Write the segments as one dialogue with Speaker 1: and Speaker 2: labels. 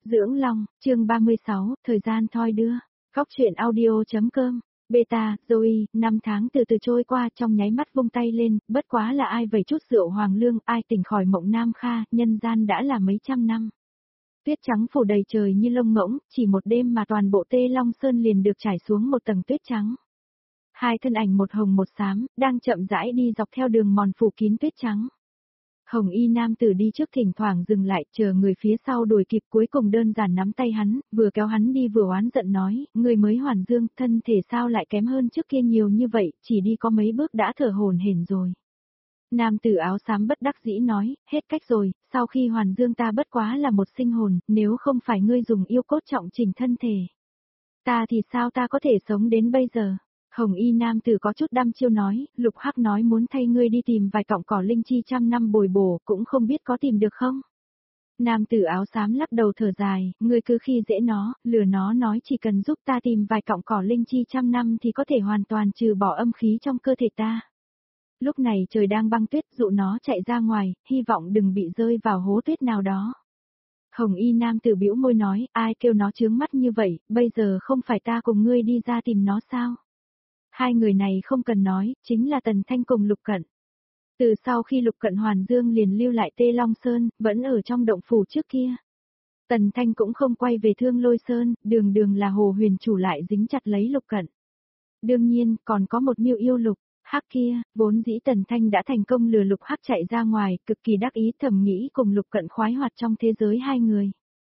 Speaker 1: Dưỡng Long, chương 36, thời gian thoi đưa. Góc truyện audio.com. Beta, Zoe, 5 tháng từ từ trôi qua trong nháy mắt vung tay lên, bất quá là ai vẩy chút rượu hoàng lương, ai tỉnh khỏi mộng nam kha, nhân gian đã là mấy trăm năm. Tuyết trắng phủ đầy trời như lông ngỗng, chỉ một đêm mà toàn bộ Tê Long Sơn liền được trải xuống một tầng tuyết trắng. Hai thân ảnh một hồng một xám, đang chậm rãi đi dọc theo đường mòn phủ kín tuyết trắng. Hồng y nam tử đi trước thỉnh thoảng dừng lại, chờ người phía sau đuổi kịp, cuối cùng đơn giản nắm tay hắn, vừa kéo hắn đi vừa oán giận nói, người mới hoàn dương, thân thể sao lại kém hơn trước kia nhiều như vậy, chỉ đi có mấy bước đã thở hổn hển rồi. Nam tử áo xám bất đắc dĩ nói, hết cách rồi, sau khi hoàn dương ta bất quá là một sinh hồn, nếu không phải ngươi dùng yêu cốt trọng chỉnh thân thể. Ta thì sao ta có thể sống đến bây giờ? Hồng y nam tử có chút đăm chiêu nói, Lục Hắc nói muốn thay ngươi đi tìm vài cọng cỏ linh chi trăm năm bồi bổ, cũng không biết có tìm được không? Nam tử áo xám lắc đầu thở dài, ngươi cứ khi dễ nó, lừa nó nói chỉ cần giúp ta tìm vài cọng cỏ linh chi trăm năm thì có thể hoàn toàn trừ bỏ âm khí trong cơ thể ta. Lúc này trời đang băng tuyết, dụ nó chạy ra ngoài, hy vọng đừng bị rơi vào hố tuyết nào đó. Hồng y nam tử bĩu môi nói, ai kêu nó chướng mắt như vậy, bây giờ không phải ta cùng ngươi đi ra tìm nó sao? Hai người này không cần nói, chính là Tần Thanh cùng Lục Cận. Từ sau khi Lục Cận hoàn dương liền lưu lại Tê Long Sơn, vẫn ở trong động phủ trước kia. Tần Thanh cũng không quay về Thương Lôi Sơn, đường đường là Hồ Huyền chủ lại dính chặt lấy Lục Cận. Đương nhiên, còn có một mưu yêu Lục Hắc kia, vốn dĩ Tần Thanh đã thành công lừa Lục Hắc chạy ra ngoài, cực kỳ đắc ý thầm nghĩ cùng Lục Cận khoái hoạt trong thế giới hai người.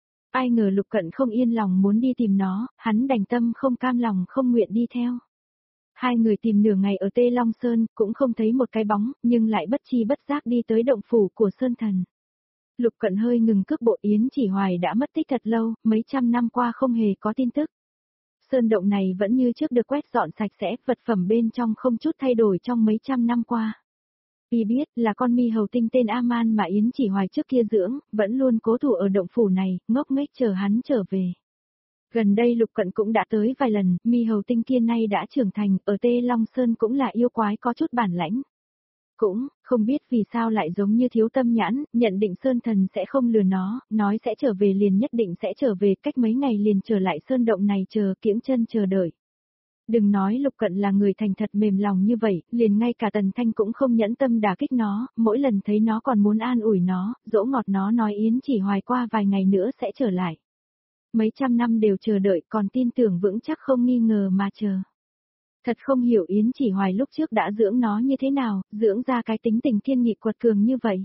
Speaker 1: Ai ngờ Lục Cận không yên lòng muốn đi tìm nó, hắn đành tâm không cam lòng không nguyện đi theo. Hai người tìm nửa ngày ở Tê Long Sơn, cũng không thấy một cái bóng, nhưng lại bất chi bất giác đi tới động phủ của Sơn Thần. Lục Cận hơi ngừng cước bộ, Yến Chỉ Hoài đã mất tích thật lâu, mấy trăm năm qua không hề có tin tức. Sơn động này vẫn như trước được quét dọn sạch sẽ, vật phẩm bên trong không chút thay đổi trong mấy trăm năm qua. Vì biết là con mi hầu tinh tên A-man mà Yến Chỉ Hoài trước kia dưỡng, vẫn luôn cố thủ ở động phủ này, ngốc nghếch chờ hắn trở về. Gần đây Lục Cận cũng đã tới vài lần, mi hầu tinh kia nay đã trưởng thành, ở Tê Long Sơn cũng là yêu quái có chút bản lãnh. Cũng, không biết vì sao lại giống như thiếu tâm nhãn, nhận định Sơn Thần sẽ không lừa nó, nói sẽ trở về liền nhất định sẽ trở về, cách mấy ngày liền trở lại sơn động này chờ, kiễng chân chờ đợi. Đừng nói Lục Cận là người thành thật mềm lòng như vậy, liền ngay cả Tần Thanh cũng không nhẫn tâm đả kích nó, mỗi lần thấy nó còn muốn an ủi nó, dỗ ngọt nó nói Yến Chỉ Hoài qua vài ngày nữa sẽ trở lại. Mấy trăm năm đều chờ đợi, còn tin tưởng vững chắc không nghi ngờ mà chờ. Thật không hiểu Yến Chỉ Hoài lúc trước đã dưỡng nó như thế nào, dưỡng ra cái tính tình thiên nghị quật cường như vậy.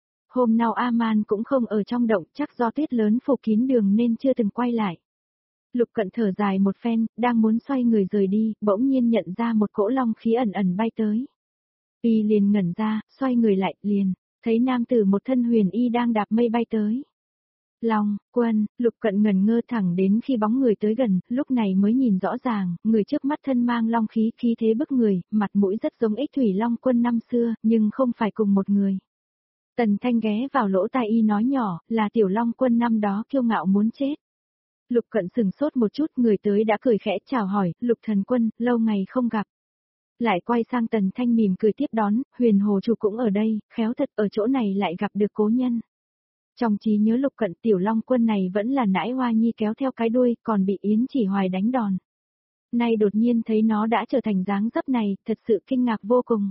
Speaker 1: Hôm nào A-man cũng không ở trong động, chắc do tuyết lớn phủ kín đường nên chưa từng quay lại. Lục Cận thở dài một phen, đang muốn xoay người rời đi, bỗng nhiên nhận ra một cỗ long khí ẩn ẩn bay tới. Y liền ngẩn ra, xoay người lại, liền, thấy nam tử một thân huyền y đang đạp mây bay tới. Long, Quân, Lục Cận ngẩn ngơ thẳng đến khi bóng người tới gần, lúc này mới nhìn rõ ràng, người trước mắt thân mang long khí, khí thế bức người, mặt mũi rất giống Ích Thủy Long Quân năm xưa, nhưng không phải cùng một người. Tần Thanh ghé vào lỗ tai y nói nhỏ, là Tiểu Long Quân năm đó kiêu ngạo muốn chết. Lục Cận sừng sốt một chút, người tới đã cười khẽ chào hỏi, Lục Thần Quân, lâu ngày không gặp. Lại quay sang Tần Thanh mỉm cười tiếp đón, Huyền Hồ chủ cũng ở đây, khéo thật ở chỗ này lại gặp được cố nhân. Trong trí nhớ Lục Cận Tiểu Long Quân này vẫn là nãi hoa nhi kéo theo cái đuôi, còn bị Yến Chỉ Hoài đánh đòn. Nay đột nhiên thấy nó đã trở thành dáng dấp này, thật sự kinh ngạc vô cùng.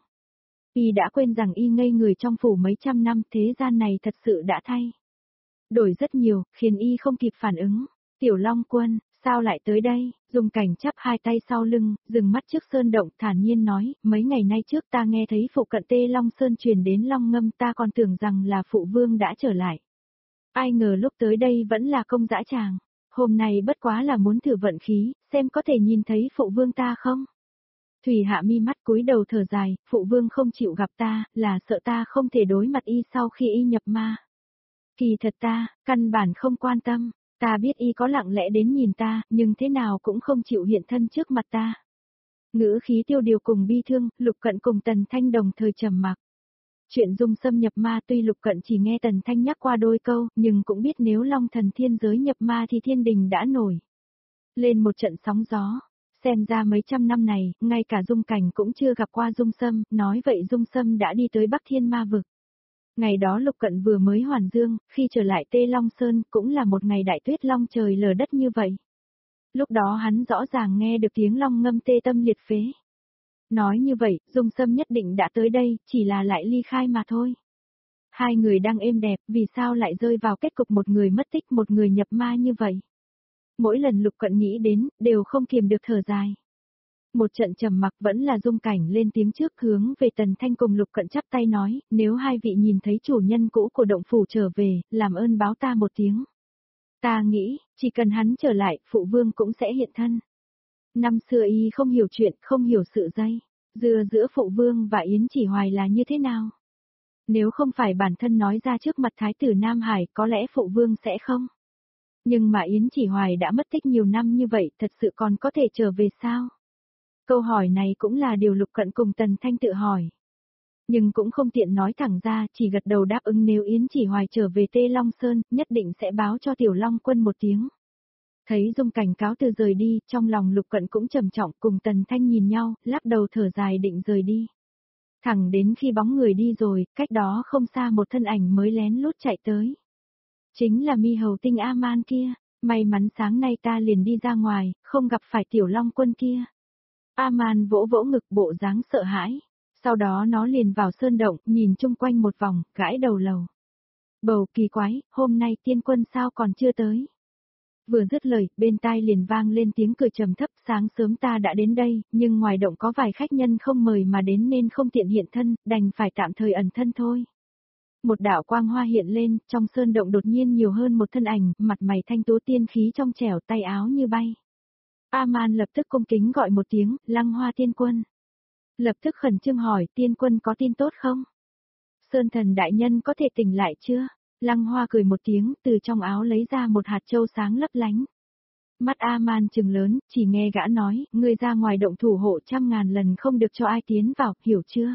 Speaker 1: Y đã quên rằng y ngây người trong phủ mấy trăm năm, thế gian này thật sự đã thay đổi rất nhiều, khiến y không kịp phản ứng. Tiểu Long Quân, sao lại tới đây? Dung Cảnh chắp hai tay sau lưng, dừng mắt trước sơn động, thản nhiên nói, mấy ngày nay trước ta nghe thấy phụ cận Tê Long Sơn truyền đến long ngâm, ta còn tưởng rằng là phụ vương đã trở lại. Ai ngờ lúc tới đây vẫn là công dã tràng. Hôm nay bất quá là muốn thử vận khí, xem có thể nhìn thấy phụ vương ta không? Thủy Hạ mi mắt cúi đầu thở dài, phụ vương không chịu gặp ta, là sợ ta không thể đối mặt y sau khi y nhập ma. Kỳ thật ta, căn bản không quan tâm, ta biết y có lặng lẽ đến nhìn ta, nhưng thế nào cũng không chịu hiện thân trước mặt ta. Ngữ khí tiêu điều cùng bi thương, Lục Cận cùng Tần Thanh đồng thời trầm mặc. Chuyện Dung xâm nhập ma tuy Lục Cận chỉ nghe Tần Thanh nhắc qua đôi câu, nhưng cũng biết nếu Long Thần thiên giới nhập ma thì thiên đình đã nổi lên một trận sóng gió. Xem ra mấy trăm năm này, ngay cả Dung Cảnh cũng chưa gặp qua Dung xâm, nói vậy Dung xâm đã đi tới Bắc Thiên Ma vực. Ngày đó Lục Cận vừa mới hoàn dương, khi trở lại Tê Long Sơn cũng là một ngày đại tuyết long trời lở đất như vậy. Lúc đó hắn rõ ràng nghe được tiếng long ngâm tê tâm liệt phế. Nói như vậy, Dung Sâm nhất định đã tới đây, chỉ là lại ly khai mà thôi. Hai người đang êm đẹp, vì sao lại rơi vào kết cục một người mất tích một người nhập ma như vậy? Mỗi lần Lục Cận nghĩ đến, đều không kiềm được thở dài. Một trận trầm mặc vẫn là Dung Cảnh lên tiếng trước hướng về Tần Thanh cùng Lục Cận chắp tay nói, nếu hai vị nhìn thấy chủ nhân cũ của động phủ trở về, làm ơn báo ta một tiếng. Ta nghĩ, chỉ cần hắn trở lại, phụ vương cũng sẽ hiện thân. Năm xưa y không hiểu chuyện, không hiểu sự dây dưa giữa phụ vương và Yến Chỉ Hoài là như thế nào. Nếu không phải bản thân nói ra trước mặt Thái tử Nam Hải, có lẽ phụ vương sẽ không. Nhưng mà Yến Chỉ Hoài đã mất tích nhiều năm như vậy, thật sự còn có thể trở về sao? Câu hỏi này cũng là điều Lục Cận cùng Tần Thanh tự hỏi. Nhưng cũng không tiện nói thẳng ra, chỉ gật đầu đáp ứng nếu Yến Chỉ Hoài trở về Tê Long Sơn, nhất định sẽ báo cho Tiểu Long Quân một tiếng. Thấy Dung Cảnh cáo từ rời đi, trong lòng Lục Cận cũng trầm trọng, cùng Tần Thanh nhìn nhau, lắc đầu thở dài định rời đi. Thẳng đến khi bóng người đi rồi, cách đó không xa một thân ảnh mới lén lút chạy tới. Chính là Mi Hầu Tinh A-man kia, may mắn sáng nay ta liền đi ra ngoài, không gặp phải Tiểu Long Quân kia. A-man vỗ vỗ ngực bộ dáng sợ hãi. Sau đó nó liền vào sơn động, nhìn chung quanh một vòng, gãi đầu lầu. Bầu kỳ quái, hôm nay tiên quân sao còn chưa tới. Vừa dứt lời, bên tai liền vang lên tiếng cười trầm thấp, sáng sớm ta đã đến đây, nhưng ngoài động có vài khách nhân không mời mà đến nên không tiện hiện thân, đành phải tạm thời ẩn thân thôi. Một đạo quang hoa hiện lên, trong sơn động đột nhiên nhiều hơn một thân ảnh, mặt mày thanh tú tiên khí trong trẻo, tay áo như bay. A-man lập tức cung kính gọi một tiếng, Lăng Hoa tiên quân. Lập tức khẩn trương hỏi, tiên quân có tin tốt không? Sơn thần đại nhân có thể tỉnh lại chưa? Lăng Hoa cười một tiếng, từ trong áo lấy ra một hạt châu sáng lấp lánh. Mắt A-man trừng lớn, chỉ nghe gã nói, ngươi ra ngoài động thủ hộ 100.000 lần không được cho ai tiến vào, hiểu chưa?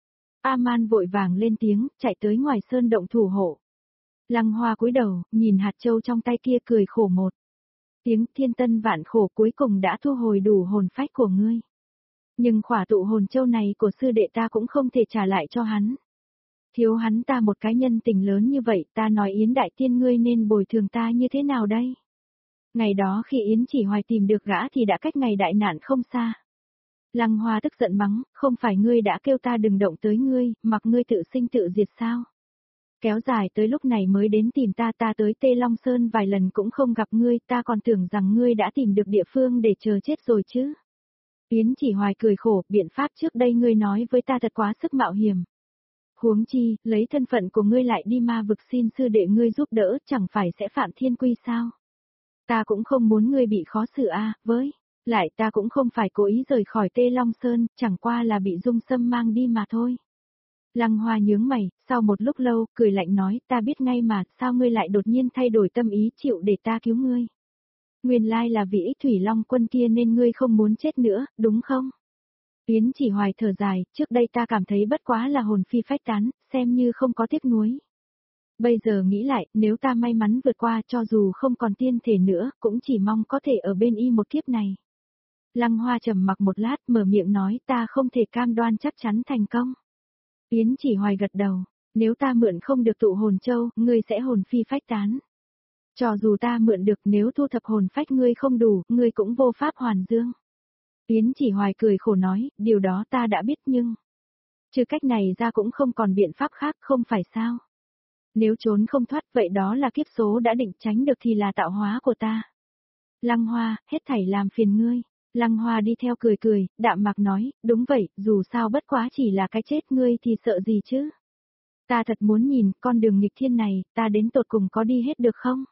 Speaker 1: A-man vội vàng lên tiếng, chạy tới ngoài sơn động thủ hộ. Lăng Hoa cúi đầu, nhìn hạt châu trong tay kia cười khổ một tiếng, thiên tân vạn khổ cuối cùng đã thu hồi đủ hồn phách của ngươi. Nhưng khỏa tụ hồn châu này của sư đệ ta cũng không thể trả lại cho hắn. Thiếu hắn ta một cái nhân tình lớn như vậy, ta nói Yến Đại Tiên ngươi nên bồi thường ta như thế nào đây? Ngày đó khi Yến Chỉ Hoài tìm được gã thì đã cách ngày đại nạn không xa. Lăng Hoa tức giận mắng, không phải ngươi đã kêu ta đừng động tới ngươi, mặc ngươi tự sinh tự diệt sao? Kéo dài tới lúc này mới đến tìm ta tới Tê Long Sơn vài lần cũng không gặp ngươi, ta còn tưởng rằng ngươi đã tìm được địa phương để chờ chết rồi chứ. Yến Chỉ Hoài cười khổ, biện pháp trước đây ngươi nói với ta thật quá sức mạo hiểm. Huống chi, lấy thân phận của ngươi lại đi ma vực xin sư đệ ngươi giúp đỡ, chẳng phải sẽ phạm thiên quy sao? Ta cũng không muốn ngươi bị khó xử với. Lại ta cũng không phải cố ý rời khỏi Tê Long Sơn, chẳng qua là bị Dung Sâm mang đi mà thôi. Lăng Hoa nhướng mày, sau một lúc lâu, cười lạnh nói, ta biết ngay mà, sao ngươi lại đột nhiên thay đổi tâm ý chịu để ta cứu ngươi? Nguyên lai là vì ích Thủy Long Quân kia nên ngươi không muốn chết nữa, đúng không? Yến Chỉ Hoài thở dài, trước đây ta cảm thấy bất quá là hồn phi phách tán, xem như không có tiếc nuối. Bây giờ nghĩ lại, nếu ta may mắn vượt qua cho dù không còn tiên thể nữa, cũng chỉ mong có thể ở bên y một kiếp này. Lăng Hoa trầm mặc một lát, mở miệng nói, ta không thể cam đoan chắc chắn thành công. Yến Chỉ Hoài gật đầu, nếu ta mượn không được tụ hồn châu, ngươi sẽ hồn phi phách tán. Cho dù ta mượn được, nếu thu thập hồn phách ngươi không đủ, ngươi cũng vô pháp hoàn dương. Yến Chỉ Hoài cười khổ nói, điều đó ta đã biết nhưng... trừ cách này ra cũng không còn biện pháp khác, không phải sao? Nếu trốn không thoát vậy đó là kiếp số đã định, tránh được thì là tạo hóa của ta. Lăng Hoa, hết thảy làm phiền ngươi. Lăng Hoa đi theo cười cười, đạm mạc nói, đúng vậy, dù sao bất quá chỉ là cái chết ngươi thì sợ gì chứ? Ta thật muốn nhìn, con đường nghịch thiên này, ta đến tột cùng có đi hết được không?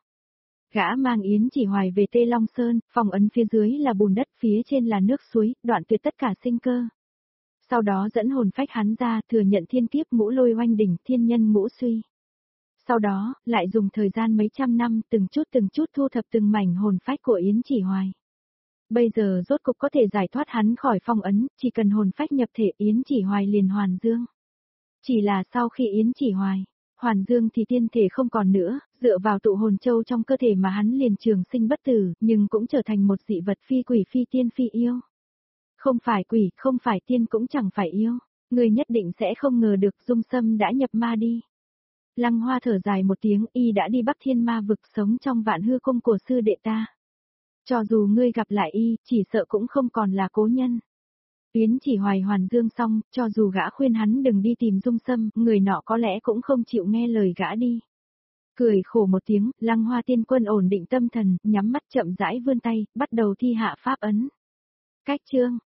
Speaker 1: Gã mang Yến Chỉ Hoài về Tê Long Sơn, phòng ấn phía dưới là bùn đất, phía trên là nước suối, đoạn tuyệt tất cả sinh cơ. Sau đó dẫn hồn phách hắn ra, thừa nhận thiên kiếp ngũ lôi oanh đỉnh, thiên nhân ngũ suy. Sau đó, lại dùng thời gian mấy trăm năm, từng chút thu thập từng mảnh hồn phách của Yến Chỉ Hoài. Bây giờ rốt cục có thể giải thoát hắn khỏi phong ấn, chỉ cần hồn phách nhập thể Yến Chỉ Hoài liền hoàn dương. Chỉ là sau khi Yến Chỉ Hoài hoàn dương thì tiên thể không còn nữa, dựa vào tụ hồn châu trong cơ thể mà hắn liền trường sinh bất tử, nhưng cũng trở thành một dị vật phi quỷ phi tiên phi yêu. Không phải quỷ, không phải tiên cũng chẳng phải yêu, người nhất định sẽ không ngờ được Dung Sâm đã nhập ma đi. Lăng Hoa thở dài một tiếng, y đã đi Bắc Thiên Ma vực sống trong Vạn Hư cung của sư đệ ta. Cho dù ngươi gặp lại y, chỉ sợ cũng không còn là cố nhân. Yến Chỉ Hoài hoàn dương xong, cho dù gã khuyên hắn đừng đi tìm Dung Sâm, người nọ có lẽ cũng không chịu nghe lời gã đi. Cười khổ một tiếng, Lăng Hoa tiên quân ổn định tâm thần, nhắm mắt chậm rãi vươn tay, bắt đầu thi hạ pháp ấn. Cách chương